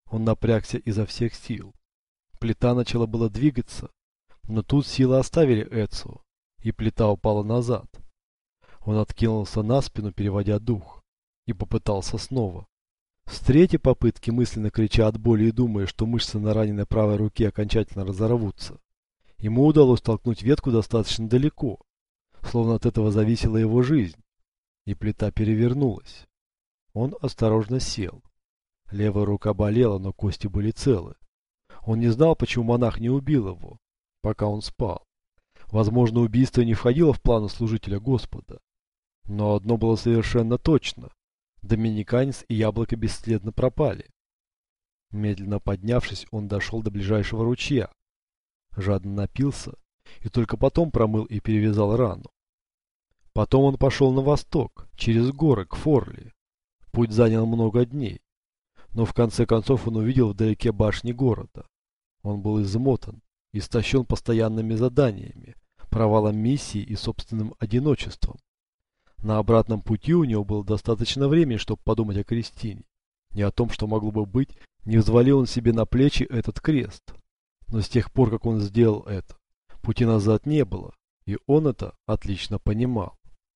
Он напрягся изо всех сил. Плита начала было двигаться, но тут силы оставили Эцио, и плита упала назад. Он откинулся на спину, переводя дух, и попытался снова. С третьей попытки, мысленно крича от боли и думая, что мышцы на раненой правой руке окончательно разорвутся, ему удалось толкнуть ветку достаточно далеко, словно от этого зависела его жизнь, и плита перевернулась. Он осторожно сел. Левая рука болела, но кости были целы. Он не знал, почему монах не убил его, пока он спал. Возможно, убийство не входило в планы служителя Господа. Но одно было совершенно точно. Доминиканец и яблоко бесследно пропали. Медленно поднявшись, он дошел до ближайшего ручья. Жадно напился и только потом промыл и перевязал рану. Потом он пошел на восток, через горы, к Форли. Путь занял много дней. Но в конце концов он увидел вдалеке башни города. Он был измотан, истощен постоянными заданиями, провалом миссии и собственным одиночеством. На обратном пути у него было достаточно времени, чтобы подумать о Кристине. Не о том, что могло бы быть, не взвалил он себе на плечи этот крест. Но с тех пор, как он сделал это, пути назад не было, и он это отлично понимал.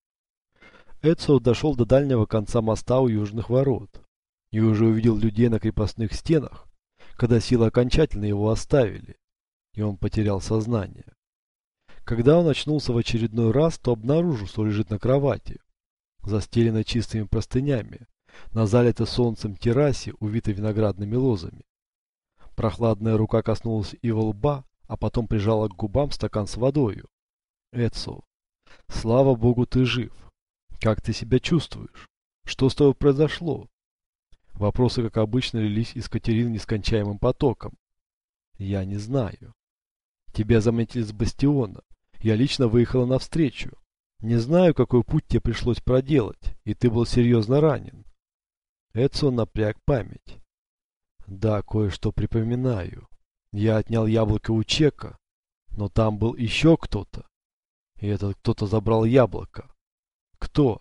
Эцио дошел до дальнего конца моста у южных ворот и уже увидел людей на крепостных стенах, когда силы окончательно его оставили, и он потерял сознание. Когда он очнулся в очередной раз, то обнаружил, что лежит на кровати, застеленной чистыми простынями, на залитой солнцем террасе, увитой виноградными лозами. Прохладная рука коснулась его лба, а потом прижала к губам стакан с водою. «Эцио, слава Богу, ты жив. Как ты себя чувствуешь? Что с тобой произошло?» Вопросы, как обычно, лились из Катерины нескончаемым потоком. «Я не знаю. Тебя заметили с бастиона. Я лично выехала навстречу. Не знаю, какой путь тебе пришлось проделать, и ты был серьезно ранен». Эцио напряг память. «Да, кое-что припоминаю. Я отнял яблоко у Чека, но там был еще кто-то. И этот кто-то забрал яблоко. Кто?»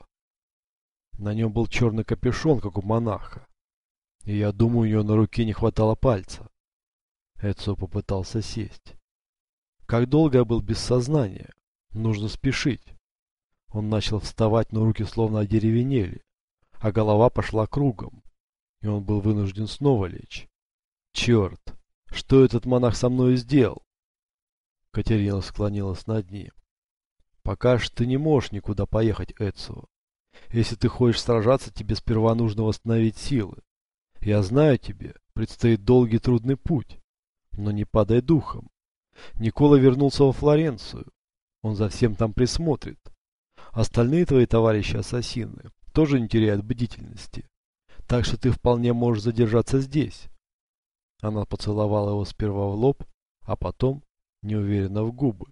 На нем был черный капюшон, как у монаха. И я думаю, у него на руке не хватало пальца. Эцио попытался сесть. Как долго я был без сознания? Нужно спешить. Он начал вставать, но руки словно одеревенели, а голова пошла кругом, и он был вынужден снова лечь. Черт, что этот монах со мной сделал? Катерина склонилась над ним. Пока что ты не можешь никуда поехать, Эцио. Если ты хочешь сражаться, тебе сперва нужно восстановить силы. Я знаю тебе, предстоит долгий трудный путь, но не падай духом. Никола вернулся во Флоренцию. Он за всем там присмотрит. Остальные твои товарищи-ассасины тоже не теряют бдительности. Так что ты вполне можешь задержаться здесь. Она поцеловала его сперва в лоб, а потом неуверенно в губы.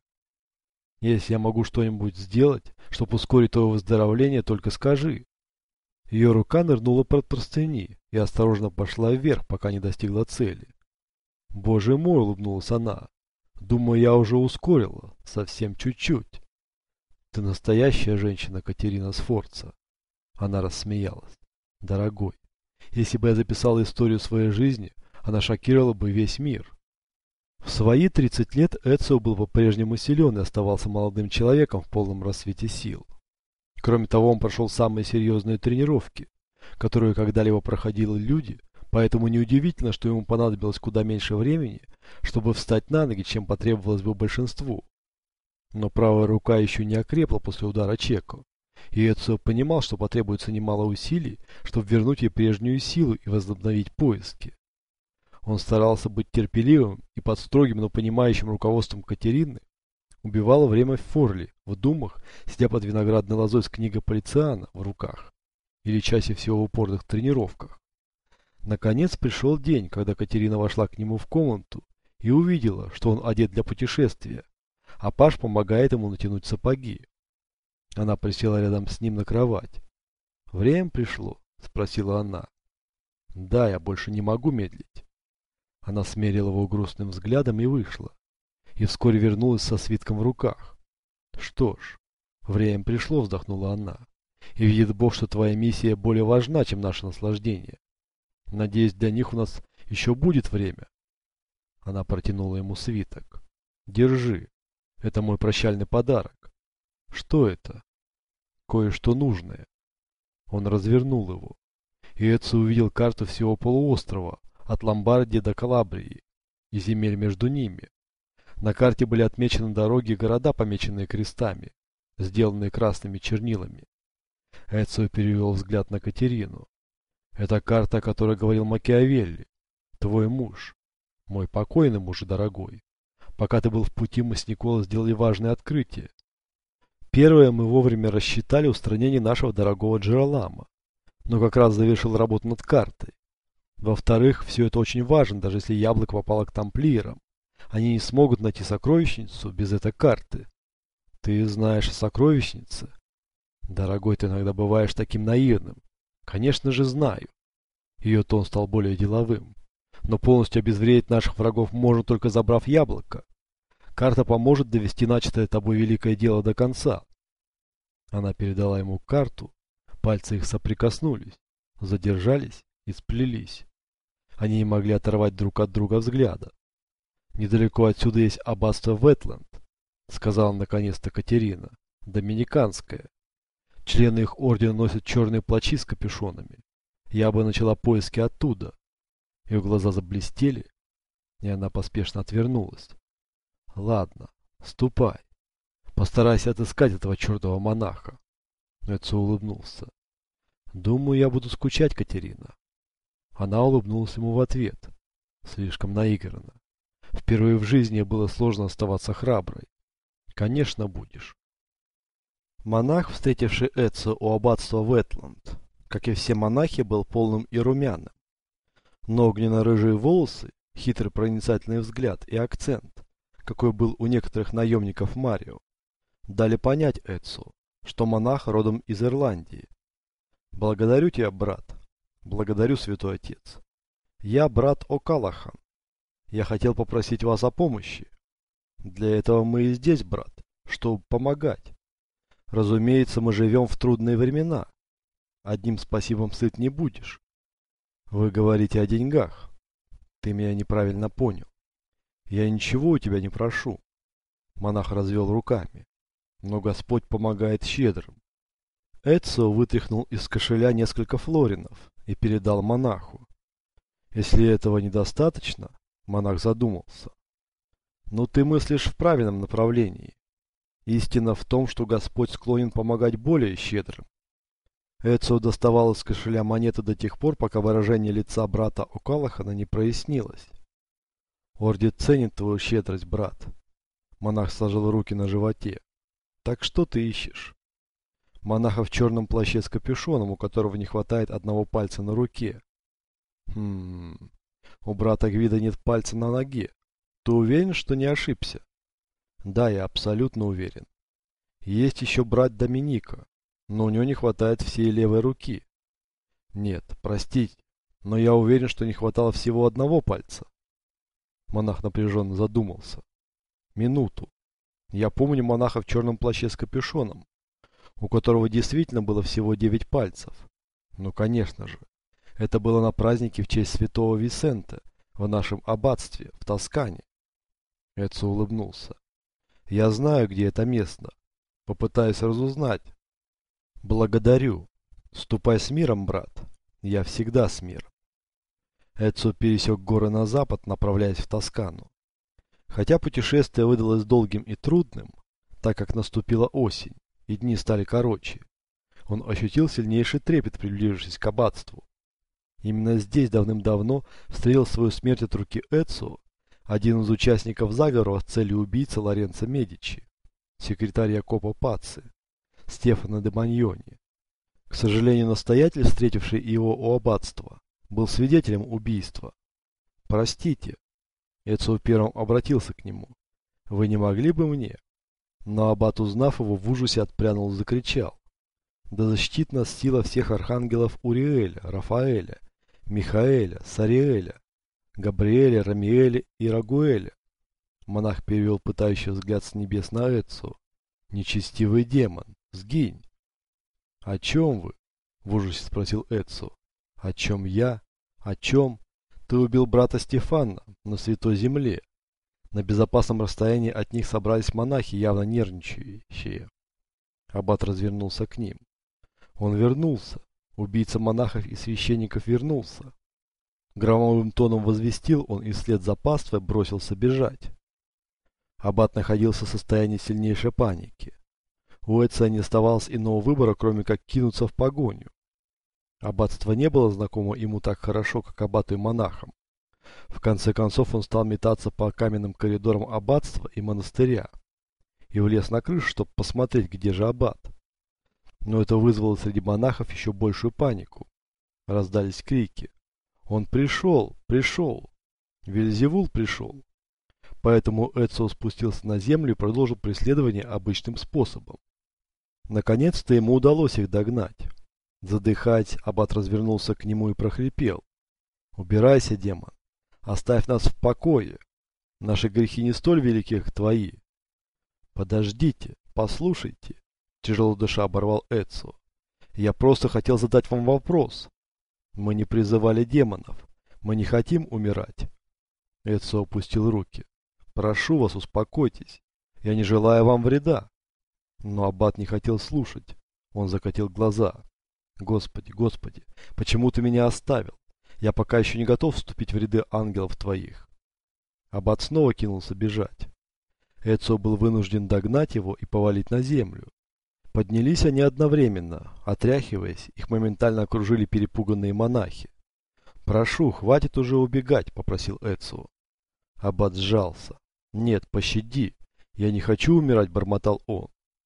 Если я могу что-нибудь сделать, чтобы ускорить твое выздоровление, только скажи. Ее рука нырнула под простыни и осторожно пошла вверх, пока не достигла цели. Боже мой, улыбнулась она. Думаю, я уже ускорила, совсем чуть-чуть. Ты настоящая женщина, Катерина Сфорца. Она рассмеялась. Дорогой, если бы я записала историю своей жизни, она шокировала бы весь мир. В свои 30 лет Эцио был по-прежнему силен и оставался молодым человеком в полном расцвете сил. Кроме того, он прошел самые серьезные тренировки, которые когда-либо проходили люди, поэтому неудивительно, что ему понадобилось куда меньше времени, чтобы встать на ноги, чем потребовалось бы большинству. Но правая рука еще не окрепла после удара Чеко, и Эцио понимал, что потребуется немало усилий, чтобы вернуть ей прежнюю силу и возобновить поиски. Он старался быть терпеливым и под строгим, но понимающим руководством Катерины убивал время в Форли, в думах, сидя под виноградной лозой с книгой Полициана в руках, или чаще всего в упорных тренировках. Наконец пришел день, когда Катерина вошла к нему в комнату и увидела, что он одет для путешествия, а Паш помогает ему натянуть сапоги. Она присела рядом с ним на кровать. «Время пришло?» – спросила она. «Да, я больше не могу медлить». Она смерила его грустным взглядом и вышла. И вскоре вернулась со свитком в руках. «Что ж, время пришло», — вздохнула она. «И видит Бог, что твоя миссия более важна, чем наше наслаждение. Надеюсь, для них у нас Еще будет время. Она протянула ему свиток. Держи. Это мой прощальный подарок. Что это? Кое-что нужное. Он развернул его. И Эцио увидел карту всего полуострова, от Ломбардии до Калабрии, и земель между ними. На карте были отмечены дороги и города, помеченные крестами, сделанные красными чернилами. Эцио перевел взгляд на Катерину. Это карта, о которой говорил Макиавелли. Твой муж. Мой покойный муж, дорогой. Пока ты был в пути, мы с Николо сделали важное открытие. Первое, мы вовремя рассчитали устранение нашего дорогого Джералама, но как раз завершил работу над картой. Во-вторых, все это очень важно, даже если яблоко попало к тамплиерам. Они не смогут найти сокровищницу без этой карты. Ты знаешь о сокровищнице? Дорогой, ты иногда бываешь таким наивным. Конечно же знаю. Ее тон стал более деловым. Но полностью обезвредить наших врагов можно только забрав яблоко. Карта поможет довести начатое тобой великое дело до конца. Она передала ему карту. Пальцы их соприкоснулись, задержались и сплелись. Они не могли оторвать друг от друга взгляда. Недалеко отсюда есть аббатство Ветленд, сказала наконец-то Катерина, доминиканское. Члены их ордена носят черные плащи с капюшонами. Я бы начала поиски оттуда. Ее глаза заблестели, и она поспешно отвернулась. Ладно, ступай. Постарайся отыскать этого чертова монаха. Эцио улыбнулся. Думаю, я буду скучать, Катерина. Она улыбнулась ему в ответ. Слишком наигранно. Впервые в жизни было сложно оставаться храброй. Конечно, будешь. Монах, встретивший Эцио у аббатства Ветленд, как и все монахи, был полным и румяным. Но огненно-рыжие волосы, хитрый проницательный взгляд и акцент, какой был у некоторых наемников Марио, дали понять Эцио, что монах родом из Ирландии. Благодарю тебя, брат. Благодарю, святой отец. Я брат О'Каллахан. Я хотел попросить вас о помощи. Для этого мы и здесь, брат, чтобы помогать. Разумеется, мы живем в трудные времена. Одним спасибом сыт не будешь. Вы говорите о деньгах. Ты меня неправильно понял. Я ничего у тебя не прошу. Монах развел руками. Но Господь помогает щедрым. Эцио вытряхнул из кошеля несколько флоринов и передал монаху. Если этого недостаточно, монах задумался. Но ты мыслишь в правильном направлении. Истина в том, что Господь склонен помогать более щедрым. Эцио доставал из кошеля монеты до тех пор, пока выражение лица брата О'Каллахана не прояснилось. Орден ценит твою щедрость, брат. Монах сложил руки на животе. Так что ты ищешь? Монаха в черном плаще с капюшоном, у которого не хватает одного пальца на руке. У брата Гвида нет пальца на ноге. Ты уверен, что не ошибся? Да, я абсолютно уверен. Есть еще брат Доминика, но у него не хватает всей левой руки. Нет, простите, но я уверен, что не хватало всего одного пальца. Монах напряженно задумался. Минуту. Я помню монаха в черном плаще с капюшоном, у которого действительно было всего 9 пальцев. Ну, конечно же. Это было на празднике в честь святого Висенте в нашем аббатстве в Тоскане. Эцио улыбнулся. Я знаю, где это место. Попытаюсь разузнать. Благодарю. Ступай с миром, брат. Я всегда с миром. Эцио пересек горы на запад, направляясь в Тоскану. Хотя путешествие выдалось долгим и трудным, так как наступила осень, и дни стали короче, он ощутил сильнейший трепет, приближившись к аббатству. Именно здесь давным-давно встретил свою смерть от руки Эцио один из участников заговора с целью убийцы Лоренцо Медичи, секретарь Якопо Пацци, Стефано де Маньони. К сожалению, настоятель, встретивший его у аббатства, был свидетелем убийства. Простите, Эцио первым обратился к нему. Вы не могли бы мне? Но аббат, узнав его, в ужасе отпрянул и закричал. Да защитит нас сила всех архангелов Уриэля, Рафаэля, Михаэля, Сариэля, Габриэля, Рамиэля и Рагуэля. Монах перевел пытающий взгляд с небес на Эцио. Нечестивый демон, сгинь. О чем вы? В ужасе спросил Эцио. О чем я? О чем? Ты убил брата Стефана на Святой Земле. На безопасном расстоянии от них собрались монахи, явно нервничающие. Аббат развернулся к ним. Он вернулся. Убийца монахов и священников вернулся. Громовым тоном возвестил он и вслед за паствой бросился бежать. Аббат находился в состоянии сильнейшей паники. У Эцио не оставалось иного выбора, кроме как кинуться в погоню. Аббатство не было знакомо ему так хорошо, как аббату и монахам. В конце концов он стал метаться по каменным коридорам аббатства и монастыря и влез на крышу, чтобы посмотреть, где же аббат. Но это вызвало среди монахов еще большую панику. Раздались крики. Он пришел, пришел. Вельзевул пришел. Поэтому Эцио спустился на землю и продолжил преследование обычным способом. Наконец-то ему удалось их догнать. Задыхаясь, аббат развернулся к нему и прохрипел. «Убирайся, демон! Оставь нас в покое! Наши грехи не столь велики, как твои!» «Подождите, послушайте!» Тяжело дыша оборвал Эцио. «Я просто хотел задать вам вопрос. Мы не призывали демонов. Мы не хотим умирать». Эцио опустил руки. «Прошу вас, успокойтесь. Я не желаю вам вреда». Но аббат не хотел слушать. Он закатил глаза. «Господи, Господи, почему ты меня оставил? Я пока еще не готов вступить в ряды ангелов твоих». Аббат снова кинулся бежать. Эцио был вынужден догнать его и повалить на землю. Поднялись они одновременно. Отряхиваясь, их моментально окружили перепуганные монахи. «Прошу, хватит уже убегать», — попросил Эцио. Аббат сжался. «Нет, пощади. Я не хочу умирать», — бормотал он.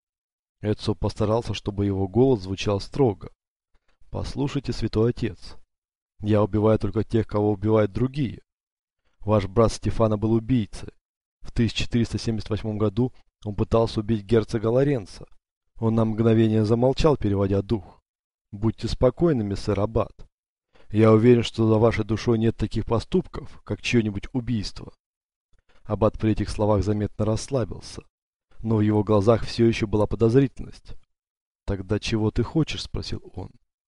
Эцио постарался, чтобы его голос звучал строго. «Послушайте, святой отец, я убиваю только тех, кого убивают другие. Ваш брат Стефано был убийцей. В 1478 году он пытался убить герцога Лоренцо. Он на мгновение замолчал, переводя дух. Будьте спокойны, миссер аббат. Я уверен, что за вашей душой нет таких поступков, как чье-нибудь убийство». Аббат при этих словах заметно расслабился, но в его глазах все еще была подозрительность. «Тогда чего ты хочешь?» — спросил он.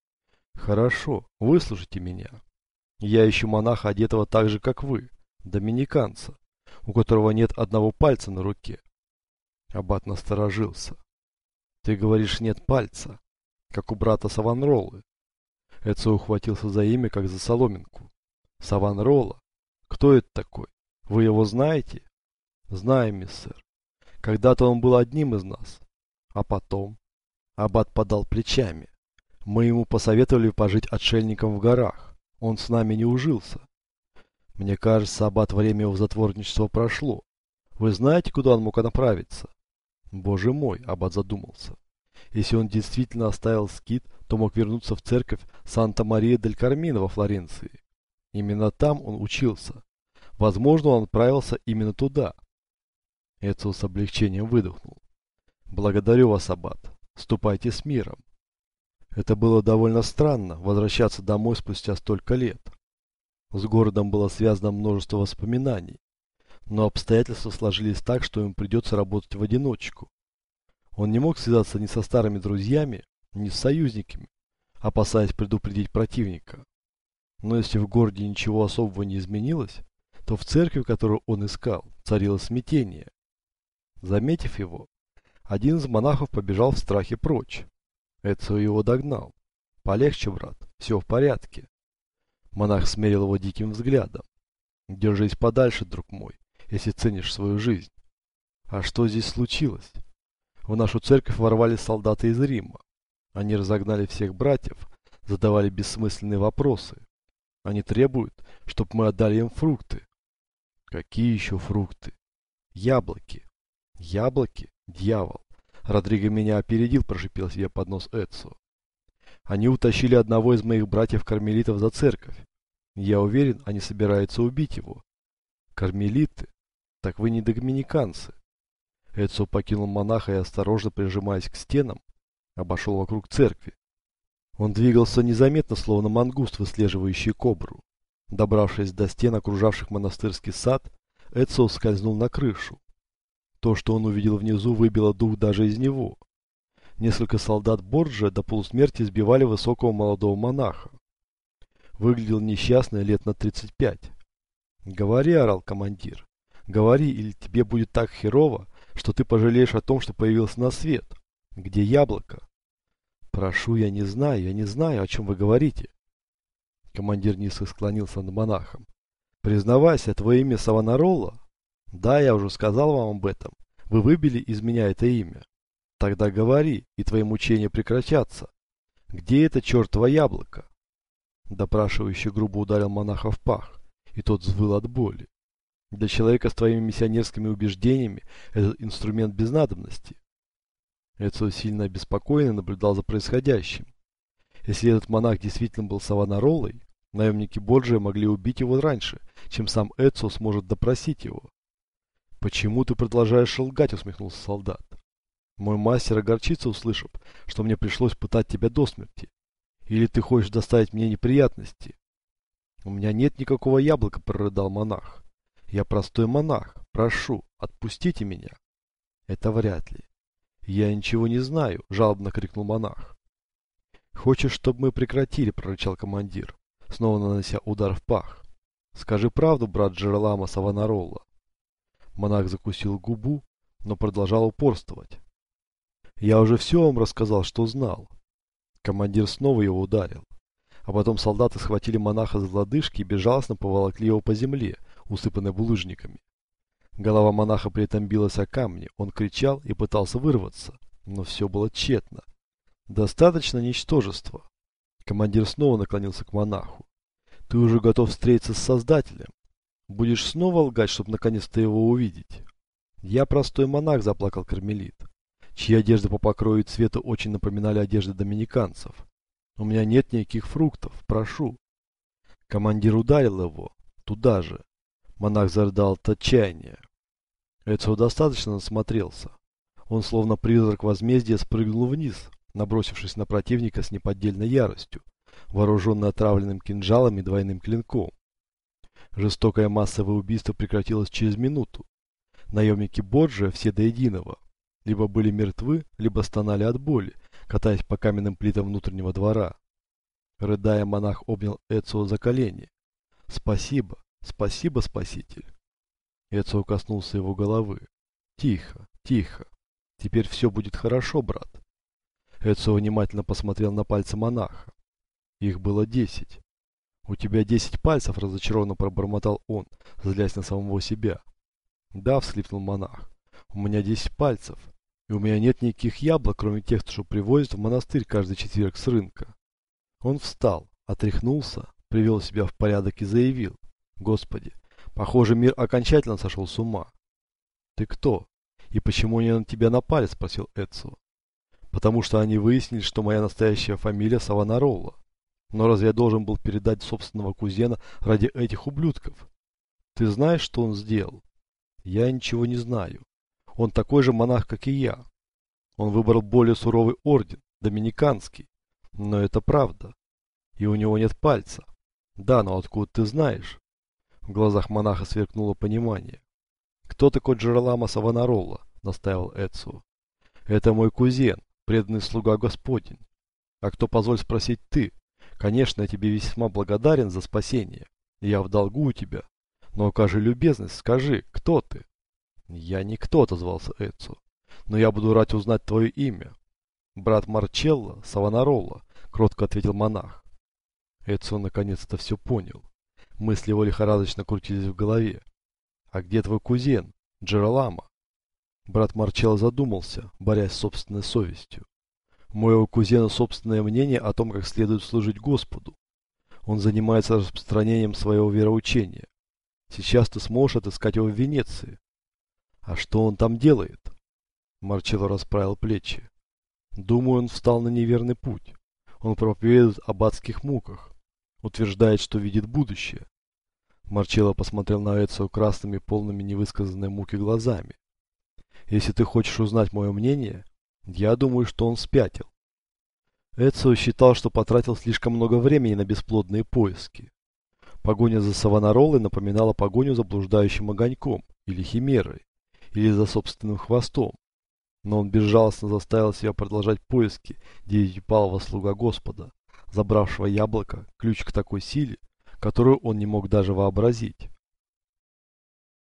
«Хорошо, выслушайте меня. Я ищу монаха, одетого так же, как вы, доминиканца, у которого нет одного пальца на руке». Аббат насторожился. «Ты говоришь, нет пальца, как у брата Савонаролы». Эцио ухватился за имя, как за соломинку. «Савонарола? Кто это такой? Вы его знаете?» «Знаем, миссер. Когда-то он был одним из нас. А потом...» Аббат подал плечами. «Мы ему посоветовали пожить отшельником в горах. Он с нами не ужился. Мне кажется, аббат, время его затворничества прошло. Вы знаете, куда он мог направиться?» «Боже мой», — аббат задумался. «Если он действительно оставил скит, то мог вернуться в церковь Санта-Мария-дель-Кармино во Флоренции. Именно там он учился. Возможно, он отправился именно туда». Эцио с облегчением выдохнул. «Благодарю вас, аббат. Ступайте с миром». Это было довольно странно, возвращаться домой спустя столько лет. С городом было связано множество воспоминаний, но обстоятельства сложились так, что ему придется работать в одиночку. Он не мог связаться ни со старыми друзьями, ни с союзниками, опасаясь предупредить противника. Но если в городе ничего особого не изменилось, то в церкви, которую он искал, царило смятение. Заметив его, один из монахов побежал в страхе прочь. Эцио его догнал. «Полегче, брат, все в порядке». Монах смерил его диким взглядом. «Держись подальше, друг мой, если ценишь свою жизнь». «А что здесь случилось?» «В нашу церковь ворвались солдаты из Рима. Они разогнали всех братьев, задавали бессмысленные вопросы. Они требуют, чтобы мы отдали им фрукты». «Какие еще фрукты?» «Яблоки». «Яблоки? Дьявол! Родриго меня опередил», — прошипел себе под нос Эцио. «Они утащили одного из моих братьев-кармелитов за церковь. Я уверен, они собираются убить его». «Кармелиты? Так вы не доминиканцы». Эцио покинул монаха и, осторожно прижимаясь к стенам, обошел вокруг церкви. Он двигался незаметно, словно мангуст, выслеживающий кобру. Добравшись до стен, окружавших монастырский сад, Эцио скользнул на крышу. То, что он увидел внизу, выбило дух даже из него. Несколько солдат Борджиа до полусмерти избивали высокого молодого монаха. Выглядел несчастный лет на 35. «Говори», — орал командир. «Говори, или тебе будет так херово, что ты пожалеешь о том, что появился на свет. Где яблоко?» «Прошу, я не знаю, о чем вы говорите». Командир низко склонился над монахом. «Признавайся, твое имя Савонаролла?» «Да, я уже сказал вам об этом. Вы выбили из меня это имя. Тогда говори, и твои мучения прекратятся. Где это чертово яблоко?» Допрашивающий грубо ударил монаха в пах, и тот взвыл от боли. «Для человека с твоими миссионерскими убеждениями этот инструмент без надобности». Эцио сильно обеспокоенно наблюдал за происходящим. Если этот монах действительно был Савонароллой, наемники Борджиа могли убить его раньше, чем сам Эцио сможет допросить его. «Почему ты продолжаешь лгать?» — усмехнулся солдат. «Мой мастер огорчится, услышав, что мне пришлось пытать тебя до смерти. Или ты хочешь доставить мне неприятности?» «У меня нет никакого яблока», — прорыдал монах. «Я простой монах. Прошу, отпустите меня». «Это вряд ли». «Я ничего не знаю», — жалобно крикнул монах. «Хочешь, чтобы мы прекратили?» — прорычал командир, снова нанося удар в пах. «Скажи правду, брат Джералама Савонаролла». Монах закусил губу, но продолжал упорствовать. «Я уже все вам рассказал, что знал». Командир снова его ударил. А потом солдаты схватили монаха за лодыжки и безжалостно поволокли его по земле, усыпанной булыжниками. Голова монаха при этом билась о камни, он кричал и пытался вырваться, но все было тщетно. «Достаточно ничтожества». Командир снова наклонился к монаху. «Ты уже готов встретиться с Создателем. Будешь снова лгать, чтобы наконец-то его увидеть?» «Я простой монах», — заплакал кармелит, чьи одежды по покрою и цвету очень напоминали одежды доминиканцев. «У меня нет никаких фруктов, прошу». Командир ударил его, туда же. Монах зарыдал от отчаяния. Эцио достаточно насмотрелся. Он, словно призрак возмездия, спрыгнул вниз, набросившись на противника с неподдельной яростью, вооруженный отравленным кинжалом и двойным клинком. Жестокое массовое убийство прекратилось через минуту. Наемники Борджиа все до единого либо были мертвы, либо стонали от боли, катаясь по каменным плитам внутреннего двора. Рыдая, монах обнял Эцио за колени. «Спасибо, спасибо, спаситель!» Эцио коснулся его головы. «Тихо, тихо. Теперь все будет хорошо, брат». Эцио внимательно посмотрел на пальцы монаха. Их было 10. «У тебя 10 пальцев», — разочарованно пробормотал он, злясь на самого себя. «Да», — всхлипнул монах, — «у меня 10 пальцев, и у меня нет никаких яблок, кроме тех, что привозят в монастырь каждый четверг с рынка». Он встал, отряхнулся, привел себя в порядок и заявил: «Господи, похоже, мир окончательно сошел с ума». «Ты кто? И почему они на тебя напали?» — спросил Эцио. «Потому что они выяснили, что моя настоящая фамилия Савонаролла. Но разве я должен был передать собственного кузена ради этих ублюдков? Ты знаешь, что он сделал?» «Я ничего не знаю. Он такой же монах, как и я. Он выбрал более суровый орден, доминиканский. Но это правда. И у него нет пальца». «Да, но откуда ты знаешь?» В глазах монаха сверкнуло понимание. «Кто такой Джералама Савонаролла?» — настаивал Эцио. «Это мой кузен, преданный слуга Господень. А кто, позволь спросить, ты? Конечно, я тебе весьма благодарен за спасение. Я в долгу у тебя. Но окажи любезность, скажи, кто ты?» «Я никто», — отозвался Эцио. «Но я буду рад узнать твое имя». «Брат Марчелло Савонаролла», — кротко ответил монах. Эцио наконец-то все понял. Мысли его лихорадочно крутились в голове. «А где твой кузен, Джералама?» Брат Марчелло задумался, борясь с собственной совестью. «У моего кузена собственное мнение о том, как следует служить Господу. Он занимается распространением своего вероучения. Сейчас ты сможешь отыскать его в Венеции». «А что он там делает?» Марчелло расправил плечи. «Думаю, он встал на неверный путь. Он проповедует об адских муках. Утверждает, что видит будущее». Марчелло посмотрел на Эцио красными, полными невысказанной муки глазами. «Если ты хочешь узнать мое мнение, я думаю, что он спятил». Эцио считал, что потратил слишком много времени на бесплодные поиски. Погоня за Савонароллой напоминала погоню за блуждающим огоньком или химерой, или за собственным хвостом. Но он безжалостно заставил себя продолжать поиски девятипалого слуга Господа, забравшего яблоко, ключ к такой силе, которую он не мог даже вообразить.